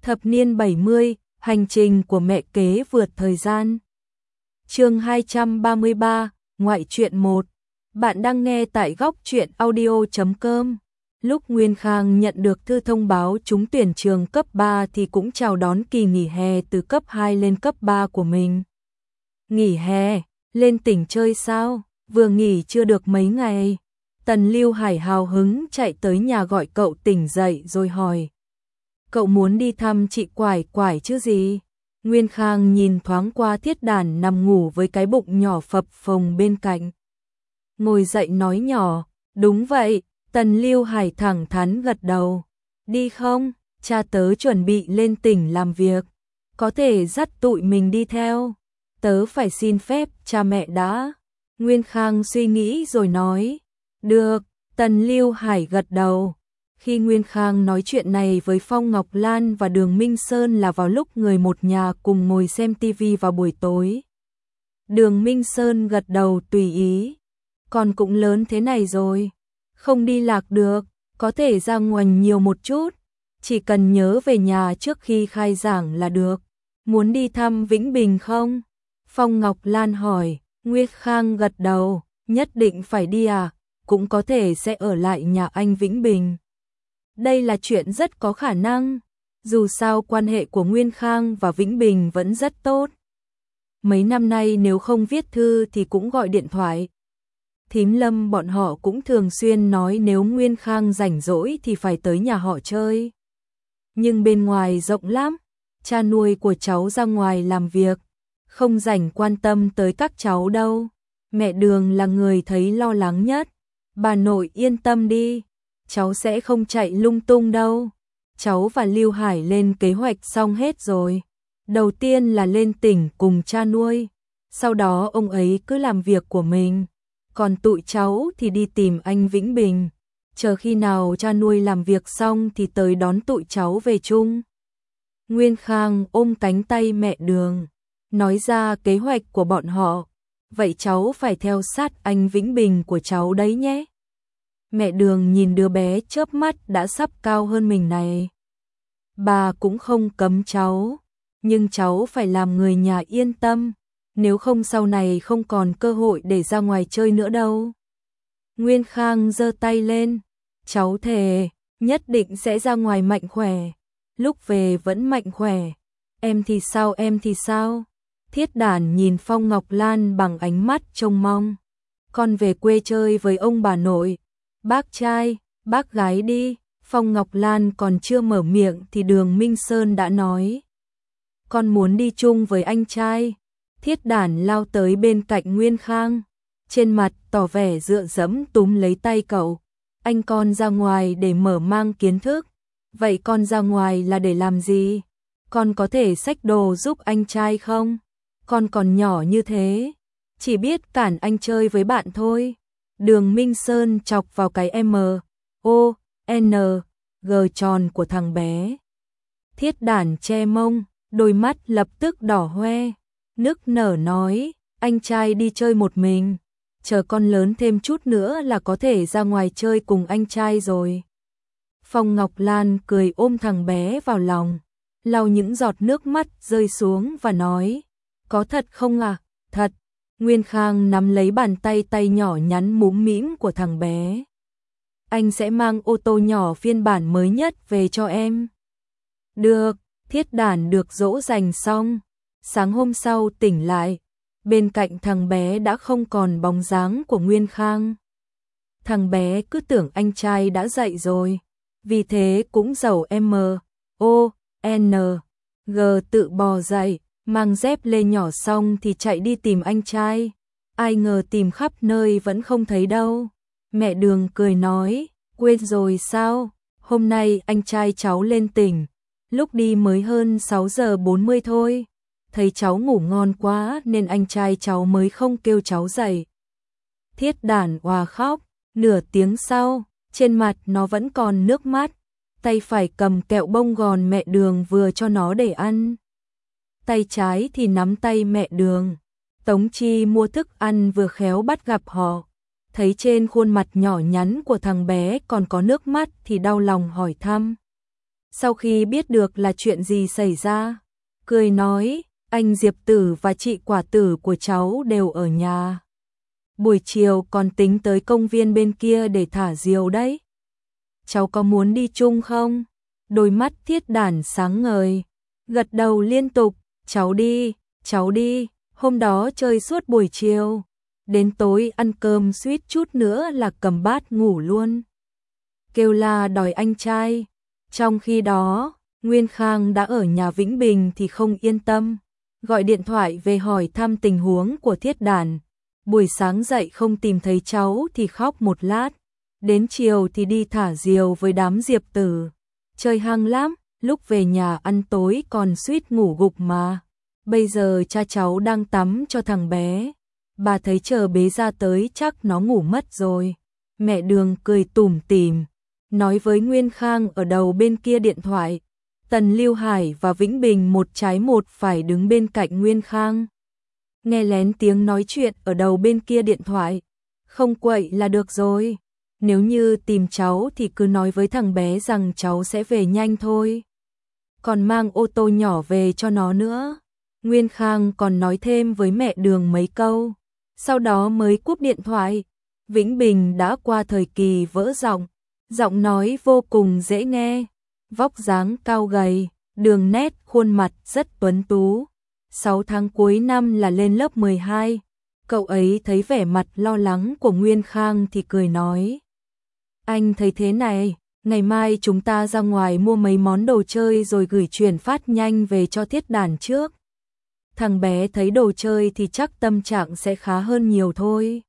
Thập niên 70, hành trình của mẹ kế vượt thời gian. Chương 233, ngoại truyện 1. Bạn đang nghe tại góc truyện audio.com. Lúc Nguyên Khang nhận được thư thông báo trúng tuyển trường cấp 3 thì cũng chào đón kỳ nghỉ hè từ cấp 2 lên cấp 3 của mình. Nghỉ hè, lên tỉnh chơi sao? Vừa nghỉ chưa được mấy ngày. Tần Lưu Hải hào hứng chạy tới nhà gọi cậu tỉnh dậy rồi hỏi. Cậu muốn đi thăm chị Quải Quải chứ gì? Nguyên Khang nhìn thoáng qua Thiết Đản nằm ngủ với cái bụng nhỏ phập phồng bên cạnh. Ngồi dậy nói nhỏ, đúng vậy. Tần Lưu Hải thẳng thắn gật đầu. Đi không? Cha tớ chuẩn bị lên tỉnh làm việc. Có thể dắt tụi mình đi theo. Tớ phải xin phép cha mẹ đã. Nguyên Khang suy nghĩ rồi nói. Được, Tần Lưu Hải gật đầu. Khi Nguyên Khang nói chuyện này với Phong Ngọc Lan và Đường Minh Sơn là vào lúc người một nhà cùng ngồi xem tivi vào buổi tối. Đường Minh Sơn gật đầu tùy ý. Con cũng lớn thế này rồi. Không đi lạc được, có thể ra ngoảnh nhiều một chút. Chỉ cần nhớ về nhà trước khi khai giảng là được. Muốn đi thăm Vĩnh Bình không? Phong Ngọc Lan hỏi. Nguyên Khang gật đầu. Nhất định phải đi à? Cũng có thể sẽ ở lại nhà anh Vĩnh Bình. Đây là chuyện rất có khả năng. Dù sao quan hệ của Nguyên Khang và Vĩnh Bình vẫn rất tốt. Mấy năm nay nếu không viết thư thì cũng gọi điện thoại. Thím Lâm bọn họ cũng thường xuyên nói nếu Nguyên Khang rảnh rỗi thì phải tới nhà họ chơi. Nhưng bên ngoài rộng lắm, cha nuôi của cháu ra ngoài làm việc, không rảnh quan tâm tới các cháu đâu. Mẹ Đường là người thấy lo lắng nhất. Bà nội yên tâm đi, cháu sẽ không chạy lung tung đâu. Cháu và Lưu Hải lên kế hoạch xong hết rồi. Đầu tiên là lên tỉnh cùng cha nuôi, sau đó ông ấy cứ làm việc của mình. Còn tụi cháu thì đi tìm anh Vĩnh Bình. Chờ khi nào cha nuôi làm việc xong thì tới đón tụi cháu về chung. Nguyên Khang ôm cánh tay mẹ Đường, nói ra kế hoạch của bọn họ. Vậy cháu phải theo sát anh Vĩnh Bình của cháu đấy nhé. Mẹ Đường nhìn đứa bé chớp mắt đã sắp cao hơn mình này. Bà cũng không cấm cháu, nhưng cháu phải làm người nhà yên tâm. Nếu không sau này không còn cơ hội để ra ngoài chơi nữa đâu. Nguyên Khang giơ tay lên. Cháu thề, nhất định sẽ ra ngoài mạnh khỏe. Lúc về vẫn mạnh khỏe. Em thì sao, em thì sao? Thiết Đản nhìn Phong Ngọc Lan bằng ánh mắt trông mong. Con về quê chơi với ông bà nội, bác trai, bác gái đi. Phong Ngọc Lan còn chưa mở miệng thì Đường Minh Sơn đã nói. Con muốn đi chung với anh trai. Thiết Đản lao tới bên cạnh Nguyên Khang, trên mặt tỏ vẻ dựa dẫm túm lấy tay cậu. Anh con ra ngoài để mở mang kiến thức. Vậy con ra ngoài là để làm gì? Con có thể xách đồ giúp anh trai không? Con còn nhỏ như thế, chỉ biết cản anh chơi với bạn thôi. Đường Minh Sơn chọc vào cái M-O-N-G tròn của thằng bé. Thiết Đản che mông, đôi mắt lập tức đỏ hoe. Nức nở nói, anh trai đi chơi một mình, chờ con lớn thêm chút nữa là có thể ra ngoài chơi cùng anh trai rồi. Phong Ngọc Lan cười ôm thằng bé vào lòng, lau những giọt nước mắt rơi xuống và nói, có thật không à? Thật. Nguyên Khang nắm lấy bàn tay nhỏ nhắn múm mĩm của thằng bé. Anh sẽ mang ô tô nhỏ phiên bản mới nhất về cho em. Được. Thiết Đản được dỗ dành xong. Sáng hôm sau tỉnh lại, bên cạnh thằng bé đã không còn bóng dáng của Nguyên Khang. Thằng bé cứ tưởng anh trai đã dậy rồi, vì thế cũng giàu M-O-N-G tự bò dậy, mang dép lê nhỏ xong thì chạy đi tìm anh trai. Ai ngờ tìm khắp nơi vẫn không thấy đâu. Mẹ Đường cười nói, quên rồi sao? Hôm nay anh trai cháu lên tỉnh, lúc đi mới hơn 6 giờ 40 thôi. Thấy cháu ngủ ngon quá nên anh trai cháu mới không kêu cháu dậy. Thiết Đản òa khóc. Nửa tiếng sau, trên mặt nó vẫn còn nước mắt. Tay phải cầm kẹo bông gòn mẹ Đường vừa cho nó để ăn. Tay trái thì nắm tay mẹ Đường. Tống Chi mua thức ăn vừa khéo bắt gặp họ. Thấy trên khuôn mặt nhỏ nhắn của thằng bé còn có nước mắt thì đau lòng hỏi thăm. Sau khi biết được là chuyện gì xảy ra, cười nói, anh Diệp Tử và chị Quả Tử của cháu đều ở nhà. Buổi chiều còn tính tới công viên bên kia để thả diều đấy. Cháu có muốn đi chung không? Đôi mắt Thiết Đản sáng ngời, gật đầu liên tục, cháu đi, hôm đó chơi suốt buổi chiều. Đến tối ăn cơm suýt chút nữa là cầm bát ngủ luôn. Kêu la đòi anh trai. Trong khi đó, Nguyên Khang đã ở nhà Vĩnh Bình thì không yên tâm. Gọi điện thoại về hỏi thăm tình huống của Thiết Đản. Buổi sáng dậy không tìm thấy cháu thì khóc một lát. Đến chiều thì đi thả diều với đám Diệp Tử. Chơi hăng lắm, lúc về nhà ăn tối còn suýt ngủ gục mà. Bây giờ cha cháu đang tắm cho thằng bé. Bà thấy chờ bế ra tới chắc nó ngủ mất rồi. Mẹ Đường cười tủm tỉm, nói với Nguyên Khang ở đầu bên kia điện thoại. Tần Lưu Hải và Vĩnh Bình một trái một phải đứng bên cạnh Nguyên Khang. Nghe lén tiếng nói chuyện ở đầu bên kia điện thoại. Không quậy là được rồi. Nếu như tìm cháu thì cứ nói với thằng bé rằng cháu sẽ về nhanh thôi. Còn mang ô tô nhỏ về cho nó nữa. Nguyên Khang còn nói thêm với mẹ Đường mấy câu. Sau đó mới cúp điện thoại. Vĩnh Bình đã qua thời kỳ vỡ giọng. Giọng nói vô cùng dễ nghe. Vóc dáng cao gầy, đường nét khuôn mặt rất tuấn tú. 6 tháng cuối năm là lên lớp 12. Cậu ấy thấy vẻ mặt lo lắng của Nguyên Khang thì cười nói. Anh thấy thế này, ngày mai chúng ta ra ngoài mua mấy món đồ chơi rồi gửi chuyển phát nhanh về cho Thiết Đản trước. Thằng bé thấy đồ chơi thì chắc tâm trạng sẽ khá hơn nhiều thôi.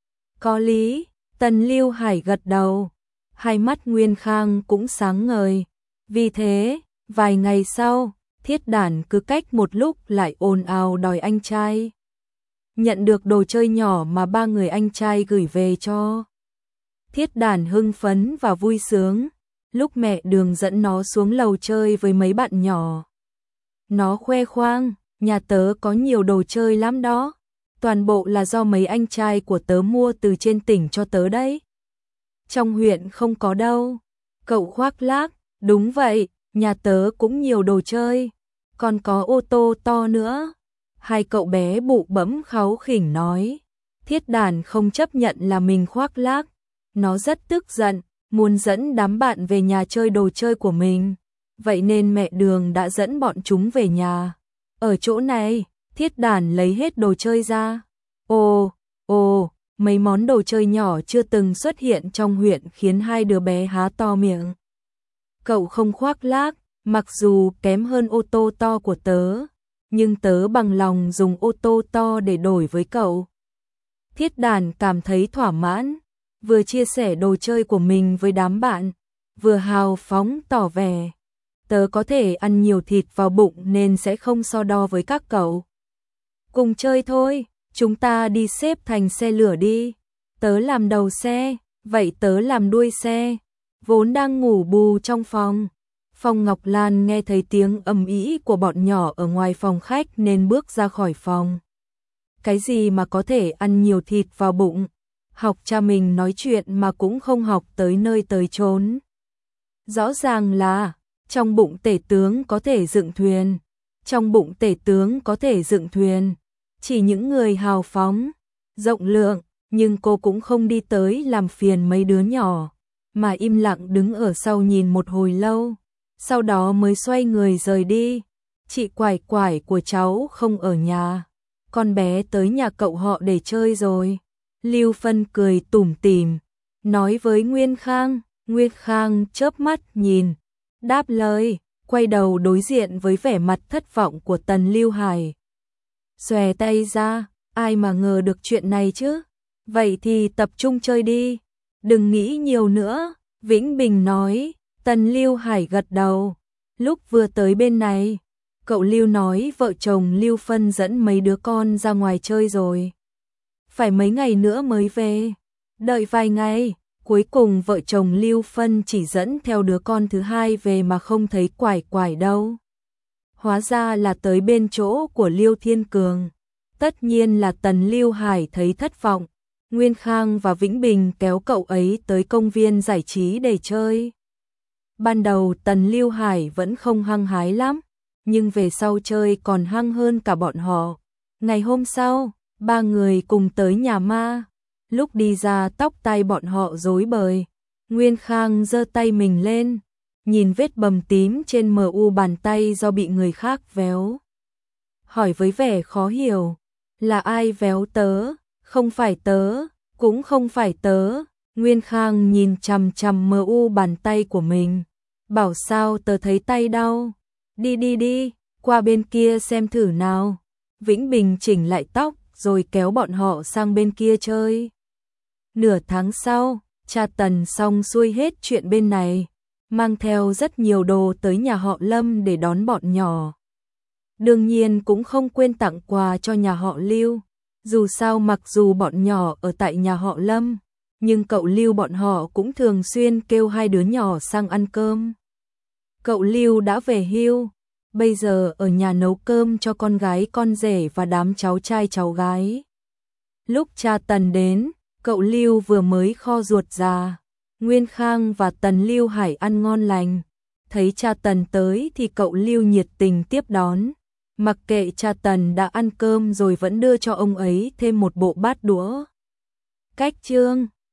Có lý, Tần Lưu Hải gật đầu. Hai mắt Nguyên Khang cũng sáng ngời. Vì thế, vài ngày sau, Thiết Đản cứ cách một lúc lại ồn ào đòi anh trai. Nhận được đồ chơi nhỏ mà ba người anh trai gửi về cho. Thiết Đản hưng phấn và vui sướng. Lúc mẹ Đường dẫn nó xuống lầu chơi với mấy bạn nhỏ. Nó khoe khoang, nhà tớ có nhiều đồ chơi lắm đó. Toàn bộ là do mấy anh trai của tớ mua từ trên tỉnh cho tớ đấy. Trong huyện không có đâu. Cậu khoác lác, đúng vậy, nhà tớ cũng nhiều đồ chơi. Còn có ô tô to nữa. Hai cậu bé bụ bẫm kháu khỉnh nói. Thiết Đản không chấp nhận là mình khoác lác. Nó rất tức giận, muốn dẫn đám bạn về nhà chơi đồ chơi của mình. Vậy nên mẹ Đường đã dẫn bọn chúng về nhà. Ở chỗ này, Thiết Đản lấy hết đồ chơi ra. Ồ, mấy món đồ chơi nhỏ chưa từng xuất hiện trong huyện khiến hai đứa bé há to miệng. Cậu không khoác lác, mặc dù kém hơn ô tô to của tớ, nhưng tớ bằng lòng dùng ô tô to để đổi với cậu. Thiết Đản cảm thấy thỏa mãn, vừa chia sẻ đồ chơi của mình với đám bạn, vừa hào phóng tỏ vẻ. Tớ có thể ăn nhiều thịt vào bụng nên sẽ không so đo với các cậu. Cùng chơi thôi, chúng ta đi xếp thành xe lửa đi. Tớ làm đầu xe, vậy tớ làm đuôi xe. Vốn đang ngủ bù trong phòng. Phong Ngọc Lan nghe thấy tiếng ầm ĩ của bọn nhỏ ở ngoài phòng khách nên bước ra khỏi phòng. Cái gì mà có thể ăn nhiều thịt vào bụng? Học cha mình nói chuyện mà cũng không học tới nơi tới chốn. Rõ ràng là trong bụng tể tướng có thể dựng thuyền. Trong bụng tể tướng có thể dựng thuyền. Chỉ những người hào phóng, rộng lượng, nhưng cô cũng không đi tới làm phiền mấy đứa nhỏ, mà im lặng đứng ở sau nhìn một hồi lâu, sau đó mới xoay người rời đi. Chị Quải Quải của cháu không ở nhà, con bé tới nhà cậu họ để chơi rồi. Lưu Phân cười tủm tỉm, nói với Nguyên Khang. Nguyên Khang chớp mắt nhìn, đáp lời, quay đầu đối diện với vẻ mặt thất vọng của Tần Lưu Hải. Xòe tay ra, ai mà ngờ được chuyện này chứ? Vậy thì tập trung chơi đi, đừng nghĩ nhiều nữa, Vĩnh Bình nói. Tần Lưu Hải gật đầu. Lúc vừa tới bên này, cậu Lưu nói vợ chồng Lưu Phân dẫn mấy đứa con ra ngoài chơi rồi. Phải mấy ngày nữa mới về. Đợi vài ngày, cuối cùng vợ chồng Lưu Phân chỉ dẫn theo đứa con thứ hai về mà không thấy Quải Quải đâu. Hóa ra là tới bên chỗ của Liêu Thiên Cường. Tất nhiên là Tần Lưu Hải thấy thất vọng. Nguyên Khang và Vĩnh Bình kéo cậu ấy tới công viên giải trí để chơi. Ban đầu Tần Lưu Hải vẫn không hăng hái lắm, nhưng về sau chơi còn hăng hơn cả bọn họ. Ngày hôm sau, ba người cùng tới nhà ma. Lúc đi ra tóc tai bọn họ rối bời. Nguyên Khang giơ tay mình lên, nhìn vết bầm tím trên mu bàn tay do bị người khác véo. Hỏi với vẻ khó hiểu, là ai véo tớ? Không phải tớ, cũng không phải tớ. Nguyên Khang nhìn chằm chằm mu bàn tay của mình, bảo sao tớ thấy tay đau. Đi, qua bên kia xem thử nào. Vĩnh Bình chỉnh lại tóc rồi kéo bọn họ sang bên kia chơi. Nửa tháng sau, cha Tần xong xuôi hết chuyện bên này, mang theo rất nhiều đồ tới nhà họ Lâm để đón bọn nhỏ. Đương nhiên cũng không quên tặng quà cho nhà họ Lưu. Dù sao mặc dù bọn nhỏ ở tại nhà họ Lâm, nhưng cậu Lưu bọn họ cũng thường xuyên kêu hai đứa nhỏ sang ăn cơm. Cậu Lưu đã về hưu, bây giờ ở nhà nấu cơm cho con gái con rể và đám cháu trai cháu gái. Lúc cha Tần đến, cậu Lưu vừa mới kho ruột già. Nguyên Khang và Tần Lưu Hải ăn ngon lành. Thấy cha Tần tới thì cậu Lưu nhiệt tình tiếp đón. Mặc kệ cha Tần đã ăn cơm rồi vẫn đưa cho ông ấy thêm một bộ bát đũa. Cách chương